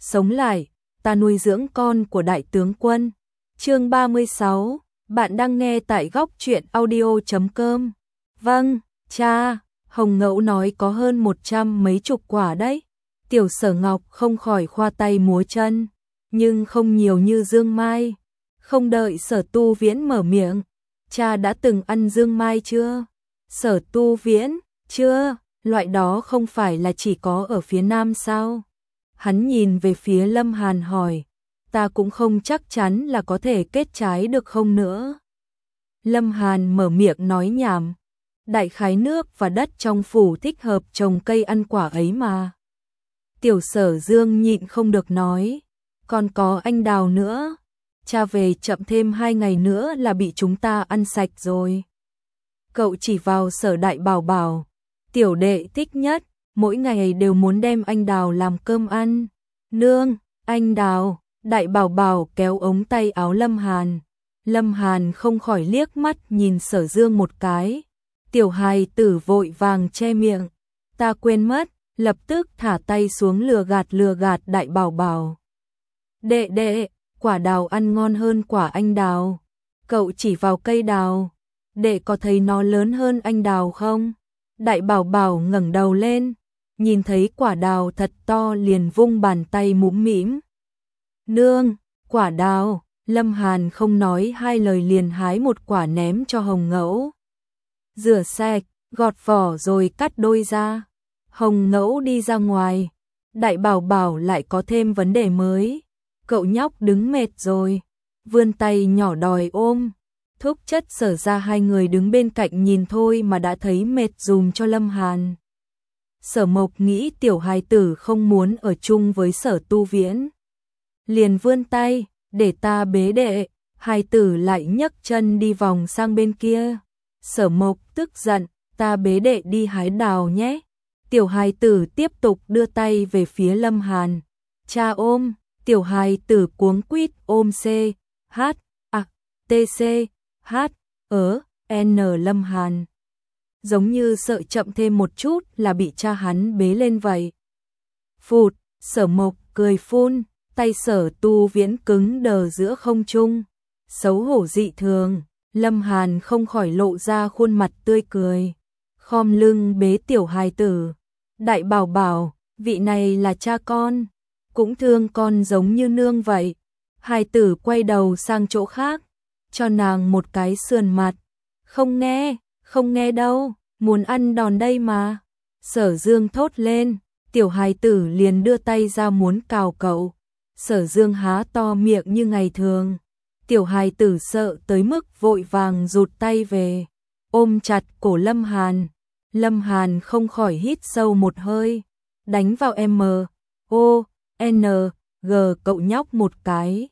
sống lại, ta nuôi dưỡng con của đại tướng quân. Chương 36, bạn đang nghe tại góc truyện audio.com. Vâng, cha, Hồng Ngẫu nói có hơn 100 mấy chục quả đấy. Tiểu Sở Ngọc không khỏi khoa tay múa chân, nhưng không nhiều như dương mai. Không đợi Sở Tu Viễn mở miệng, cha đã từng ăn dương mai chưa? Sở Tu Viễn, chưa, loại đó không phải là chỉ có ở phía Nam sao? Hắn nhìn về phía Lâm Hàn hỏi, ta cũng không chắc chắn là có thể kết trái được không nữa. Lâm Hàn mở miệng nói nhảm, đại khái nước và đất trong phủ thích hợp trồng cây ăn quả ấy mà. Tiểu Sở Dương nhịn không được nói, còn có anh đào nữa, cha về chậm thêm 2 ngày nữa là bị chúng ta ăn sạch rồi. Cậu chỉ vào Sở Đại Bảo bảo, tiểu đệ thích nhất, mỗi ngày đều muốn đem anh đào làm cơm ăn. Nương, anh đào, Đại Bảo bảo kéo ống tay áo Lâm Hàn. Lâm Hàn không khỏi liếc mắt nhìn Sở Dương một cái. Tiểu hài tử vội vàng che miệng. Ta quên mất, lập tức thả tay xuống lừa gạt Đại Bảo bảo. Đệ đệ, quả đào ăn ngon hơn quả anh đào. Cậu chỉ vào cây đào. Đệ có thấy nó lớn hơn anh đào không? Đại Bảo bảo ngẩng đầu lên, nhìn thấy quả đào thật to liền vung bàn tay mũm mĩm. Nương, quả đào. Lâm Hàn không nói hai lời liền hái một quả ném cho Hồng Ngẫu. Rửa sạch, gọt vỏ rồi cắt đôi ra. Hồng Ngẫu đi ra ngoài. Đại Bảo bảo lại có thêm vấn đề mới. Cậu nhóc đứng mệt rồi, vươn tay nhỏ đòi ôm. Thúc chất Sở ra hai người đứng bên cạnh nhìn thôi mà đã thấy mệt dùm cho Lâm Hàn. Sở Mộc nghĩ tiểu hài tử không muốn ở chung với Sở Tu Viễn. Liền vươn tay, để ta bế đệ, hài tử lại nhấc chân đi vòng sang bên kia. Sở Mộc tức giận, ta bế đệ đi hái đào nhé. Tiểu hài tử tiếp tục đưa tay về phía Lâm Hàn. Cha ôm, tiểu hài tử cuống quýt ôm C, H, A, T, C, H, N Lâm Hàn. Giống như sợ chậm thêm một chút là bị cha hắn bế lên vậy. Phụt, Sở Mộc cười phun, tay Sở Tu Viễn cứng đờ giữa không trung. Xấu hổ dị thường, Lâm Hàn không khỏi lộ ra khuôn mặt tươi cười. Khom lưng bế tiểu hài tử. Đại Bảo bảo, vị này là cha con, cũng thương con giống như nương vậy. Hài tử quay đầu sang chỗ khác, cho nàng một cái sườn mặt. Không nghe đâu, muốn ăn đòn đây mà. Sở Dương thốt lên, tiểu hài tử liền đưa tay ra muốn cào cậu. Sở Dương há to miệng như ngày thường. Tiểu hài tử sợ tới mức vội vàng rụt tay về, ôm chặt cổ Lâm Hàn. Lâm Hàn không khỏi hít sâu một hơi, đánh vào M, O, N, G cậu nhóc một cái.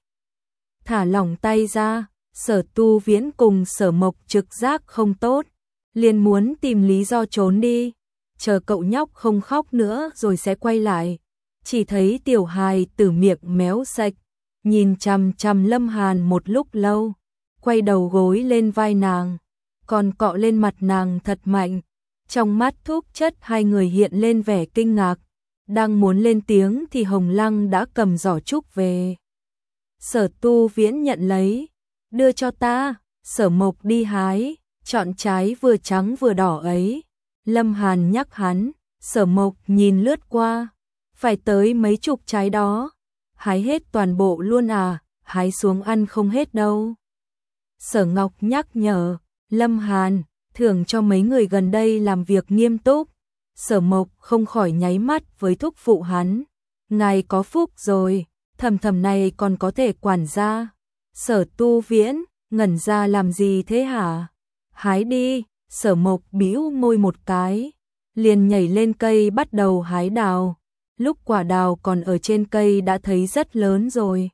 Thả lỏng tay ra, Sở Tu Viễn cùng Sở Mộc trực giác không tốt, liền muốn tìm lý do trốn đi, chờ cậu nhóc không khóc nữa rồi sẽ quay lại. Chỉ thấy tiểu hài tử miệng méo sạch, nhìn chằm chằm Lâm Hàn một lúc lâu, quay đầu gối lên vai nàng, còn cọ lên mặt nàng thật mạnh. Trong mắt Thúc chất hai người hiện lên vẻ kinh ngạc, đang muốn lên tiếng thì Hồng Lăng đã cầm giỏ trúc về. Sở Tu Viễn nhận lấy, đưa cho ta. Sở Mộc đi hái, chọn trái vừa trắng vừa đỏ ấy. Lâm Hàn nhắc hắn. Sở Mộc nhìn lướt qua, phải tới mấy chục trái đó. Hái hết toàn bộ luôn à? Hái xuống ăn không hết đâu. Sở Ngọc nhắc nhở. Lâm Hàn, thưởng cho mấy người gần đây làm việc nghiêm túc. Sở Mộc không khỏi nháy mắt với thúc phụ hắn. Ngài có phúc rồi, thầm này còn có thể quản gia. Sở Tu Viễn, ngẩn ra làm gì thế hả? Hái đi. Sở Mộc bĩu môi một cái, liền nhảy lên cây bắt đầu hái đào. Lúc quả đào còn ở trên cây đã thấy rất lớn rồi.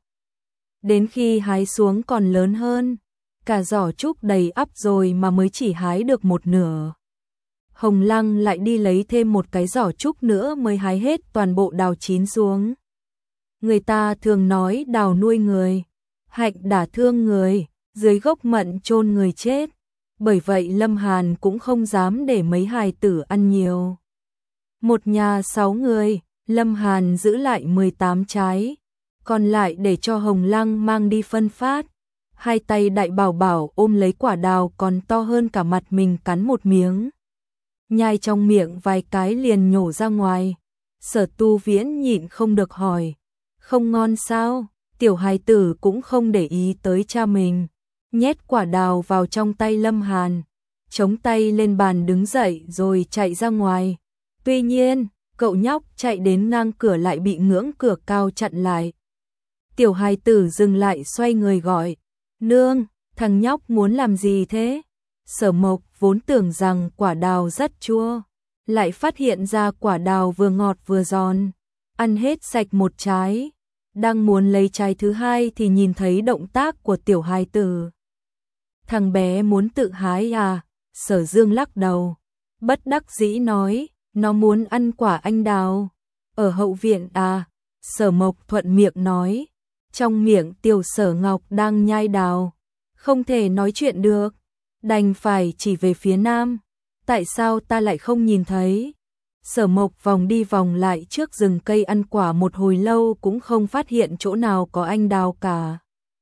Đến khi hái xuống còn lớn hơn. Cả giỏ trúc đầy ắp rồi mà mới chỉ hái được một nửa. Hồng Lăng lại đi lấy thêm một cái giỏ trúc nữa mới hái hết toàn bộ đào chín xuống. Người ta thường nói đào nuôi người, hạnh đả thương người, dưới gốc mận chôn người chết. Bởi vậy Lâm Hàn cũng không dám để mấy hài tử ăn nhiều. Một nhà 6 người, Lâm Hàn giữ lại 18 trái, còn lại để cho Hồng Lăng mang đi phân phát. Hai tay đại bảo bảo ôm lấy quả đào còn to hơn cả mặt mình cắn một miếng. Nhai trong miệng vài cái liền nhổ ra ngoài. Sở Tu Viễn nhịn không được hỏi, không ngon sao? Tiểu hài tử cũng không để ý tới cha mình, nhét quả đào vào trong tay Lâm Hàn, chống tay lên bàn đứng dậy rồi chạy ra ngoài. Tuy nhiên, cậu nhóc chạy đến ngang cửa lại bị ngưỡng cửa cao chặn lại. Tiểu hài tử dừng lại xoay người gọi, nương, thằng nhóc muốn làm gì thế? Sở Mộc vốn tưởng rằng quả đào rất chua, lại phát hiện ra quả đào vừa ngọt vừa giòn, ăn hết sạch một trái. Đang muốn lấy trái thứ hai thì nhìn thấy động tác của tiểu hài tử. Thằng bé muốn tự hái à? Sở Dương lắc đầu, bất đắc dĩ nói, nó muốn ăn quả anh đào. Ở hậu viện à? Sở Mộc thuận miệng nói, trong miệng tiểu Sở Ngọc đang nhai đào, không thể nói chuyện được, đành phải chỉ về phía nam. Tại sao ta lại không nhìn thấy? Sở Mộc vòng đi vòng lại trước rừng cây ăn quả một hồi lâu cũng không phát hiện chỗ nào có anh đào cả.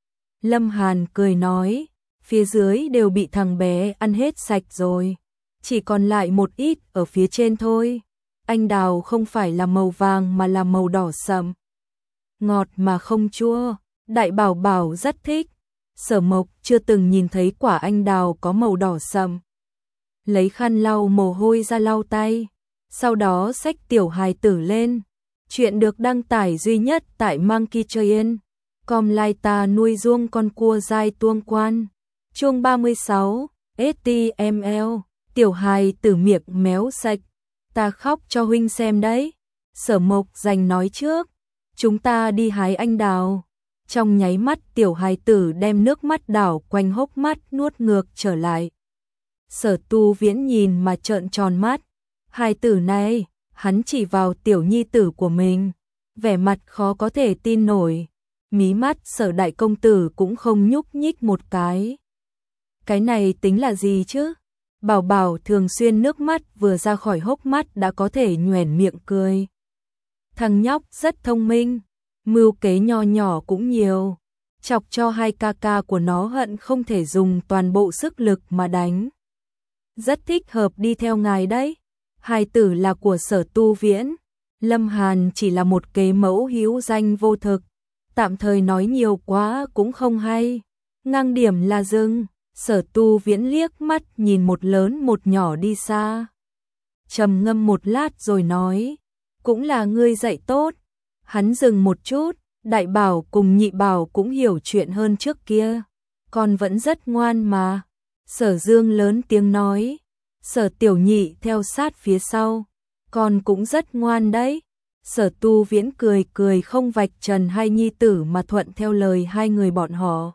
Lâm Hàn cười nói, phía dưới đều bị thằng bé ăn hết sạch rồi, chỉ còn lại một ít ở phía trên thôi. Anh đào không phải là màu vàng mà là màu đỏ sậm, ngọt mà không chua, đại bảo bảo rất thích. Sở Mộc chưa từng nhìn thấy quả anh đào có màu đỏ sậm. Lấy khăn lau mồ hôi ra lau tay, sau đó xách tiểu hài tử lên. Chuyện được đăng tải duy nhất tại Monkey Train. Com lai ta nuôi ruông con cua dai tuông quan. Chương 36, HTML, tiểu hài tử miệng méo sạch. Ta khóc cho huynh xem đấy. Sở Mộc giành nói trước, chúng ta đi hái anh đào. Trong nháy mắt tiểu hài tử đem nước mắt đảo quanh hốc mắt nuốt ngược trở lại. Sở Tu Viễn nhìn mà trợn tròn mắt. Hài tử này, hắn chỉ vào tiểu nhi tử của mình, vẻ mặt khó có thể tin nổi. Mí mắt Sở đại công tử cũng không nhúc nhích một cái. Cái này tính là gì chứ? Bảo bảo thường xuyên nước mắt vừa ra khỏi hốc mắt đã có thể nhoẻn miệng cười. Thằng nhóc rất thông minh, mưu kế nho nhỏ cũng nhiều, chọc cho hai ca ca của nó hận không thể dùng toàn bộ sức lực mà đánh. Rất thích hợp đi theo ngài đấy. Hài tử là của Sở Tu Viễn, Lâm Hàn chỉ là một kế mẫu hữu danh vô thực, tạm thời nói nhiều quá cũng không hay. Ngang điểm là dừng. Sở Tu Viễn liếc mắt nhìn một lớn một nhỏ đi xa, trầm ngâm một lát rồi nói, cũng là ngươi dạy tốt. Hắn dừng một chút, đại bảo cùng nhị bảo cũng hiểu chuyện hơn trước kia, con vẫn rất ngoan mà. Sở Dương lớn tiếng nói. Sở Tiểu Nhị theo sát phía sau, con cũng rất ngoan đấy. Sở Tu Viễn cười cười không vạch trần hai nhi tử mà thuận theo lời hai người bọn họ.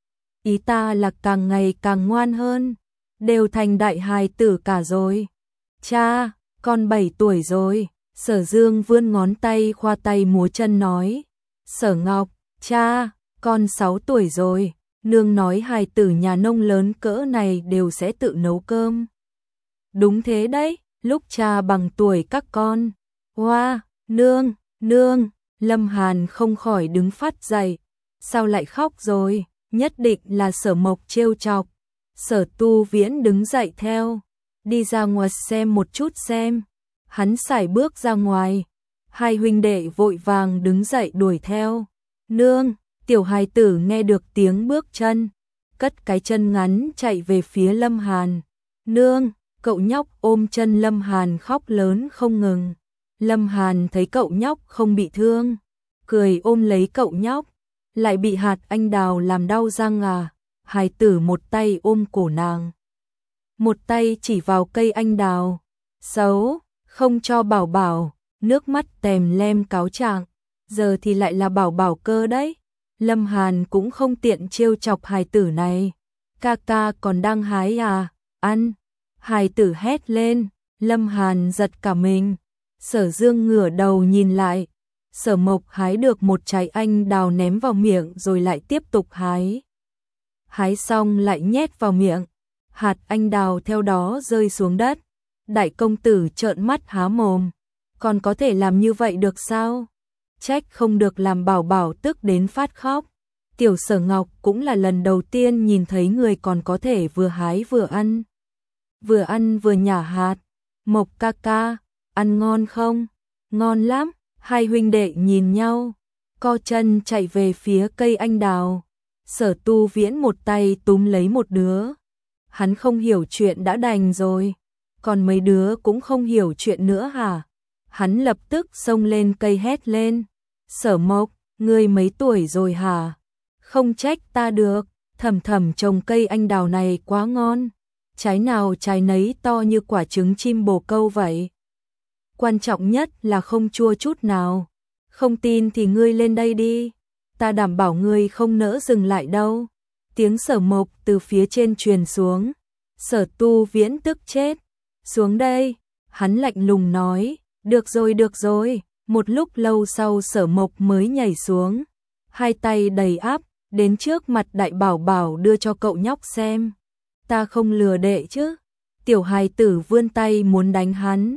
Ý ta là càng ngày càng ngoan hơn, đều thành đại hài tử cả rồi. Cha, con 7 tuổi rồi. Sở Dương vươn ngón tay khoa tay múa chân nói. Sở Ngọc, cha, con 6 tuổi rồi. Nương nói hài tử nhà nông lớn cỡ này đều sẽ tự nấu cơm. Đúng thế đấy, lúc cha bằng tuổi các con. Hoa, nương, nương, Lâm Hàn không khỏi đứng phát dậy. Sao lại khóc rồi? Nhất định là Sở Mộc trêu chọc. Sở Tu Viễn đứng dậy theo, đi ra ngoài xem một chút xem. Hắn sải bước ra ngoài, hai huynh đệ vội vàng đứng dậy đuổi theo. Nương, tiểu hài tử nghe được tiếng bước chân, cất cái chân ngắn chạy về phía Lâm Hàn. Nương, cậu nhóc ôm chân Lâm Hàn khóc lớn không ngừng. Lâm Hàn thấy cậu nhóc không bị thương, cười ôm lấy cậu nhóc. Lại bị hạt anh đào làm đau răng à? Hài tử một tay ôm cổ nàng, một tay chỉ vào cây anh đào. Xấu, không cho bảo bảo, nước mắt tèm lem cáo trạng. Giờ thì lại là bảo bảo cơ đấy. Lâm Hàn cũng không tiện trêu chọc hài tử này. Ca ca còn đang hái à? Ăn. Hài tử hét lên. Lâm Hàn giật cả mình. Sở Dương ngửa đầu nhìn lại. Sở Mộc hái được một trái anh đào ném vào miệng rồi lại tiếp tục hái. Hái xong lại nhét vào miệng. Hạt anh đào theo đó rơi xuống đất. Đại công tử trợn mắt há mồm. còn có thể làm như vậy được sao? Trách không được làm Bảo Bảo tức đến phát khóc. Tiểu Sở Ngọc cũng là lần đầu tiên nhìn thấy người còn có thể vừa hái vừa ăn vừa nhả hạt. Mộc ca ca, ăn ngon không? Ngon lắm. Hai huynh đệ nhìn nhau, co chân chạy về phía cây anh đào. Sở Tu Viễn một tay túm lấy một đứa. Hắn không hiểu chuyện đã đành rồi, còn mấy đứa cũng không hiểu chuyện nữa hả? Hắn lập tức xông lên cây hét lên. Sở Mộc, ngươi mấy tuổi rồi hả? Không trách ta được, Thầm Thầm trồng cây anh đào này quá ngon. Trái nào trái nấy to như quả trứng chim bồ câu vậy. Quan trọng nhất là không chua chút nào. Không tin thì ngươi lên đây đi, ta đảm bảo ngươi không nỡ dừng lại đâu. Tiếng Sở Mộc từ phía trên truyền xuống. Sở Tu Viễn tức chết. Xuống đây, hắn lạnh lùng nói. Được rồi. Một lúc lâu sau Sở Mộc mới nhảy xuống, hai tay đầy áp, đến trước mặt Đại Bảo Bảo đưa cho cậu nhóc xem. Ta không lừa đệ chứ? Tiểu hài tử vươn tay muốn đánh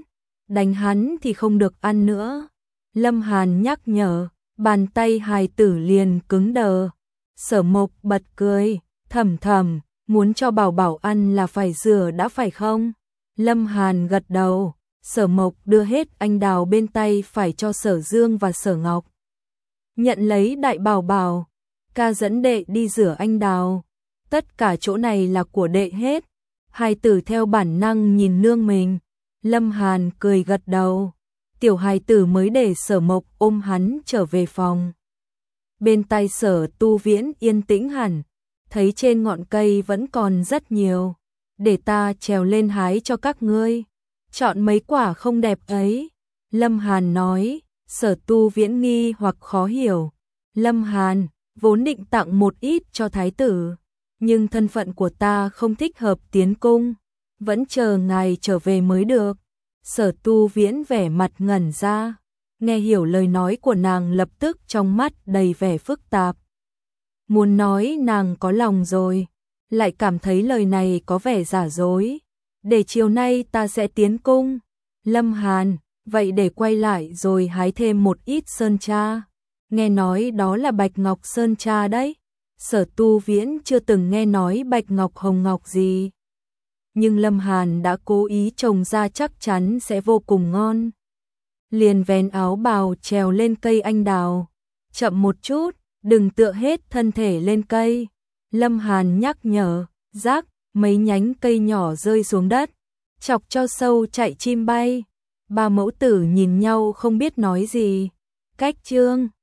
hắn thì không được ăn nữa. Lâm Hàn nhắc nhở, bàn tay hài tử liền cứng đờ. Sở Mộc bật cười, Thầm, muốn cho Bảo Bảo ăn là phải rửa đã phải không? Lâm Hàn gật đầu. Sở Mộc đưa hết anh đào bên tay phải cho Sở Dương và Sở Ngọc. Nhận lấy Đại Bảo Bảo, ca dẫn đệ đi rửa anh đào. Tất cả chỗ này là của đệ hết. Hài tử theo bản năng nhìn nương mình. Lâm Hàn cười gật đầu. Tiểu hài tử mới để Sở Mộc ôm hắn trở về phòng. Bên tai Sở Tu Viễn yên tĩnh hẳn, thấy trên ngọn cây vẫn còn rất nhiều. Để ta trèo lên hái cho các ngươi. Chọn mấy quả không đẹp ấy. Lâm Hàn nói. Sở Tu Viễn nghi hoặc khó hiểu. Lâm Hàn, vốn định tặng một ít cho thái tử, nhưng thân phận của ta không thích hợp tiến cung, vẫn chờ ngài trở về mới được. Sở Tu Viễn vẻ mặt ngẩn ra, nghe hiểu lời nói của nàng lập tức trong mắt đầy vẻ phức tạp. Muốn nói nàng có lòng rồi, lại cảm thấy lời này có vẻ giả dối. Để chiều nay ta sẽ tiến cung. Lâm Hàn, vậy để quay lại rồi hái thêm một ít sơn tra. Nghe nói đó là bạch ngọc sơn tra đấy. Sở Tu Viễn chưa từng nghe nói bạch ngọc hồng ngọc gì. Nhưng Lâm Hàn đã cố ý trồng ra chắc chắn sẽ vô cùng ngon. Liền vén áo bào trèo lên cây anh đào. Chậm một chút, đừng tựa hết thân thể lên cây. Lâm Hàn nhắc nhở, rác, mấy nhánh cây nhỏ rơi xuống đất, chọc cho sâu chạy chim bay. Ba mẫu tử nhìn nhau không biết nói gì. Cách chương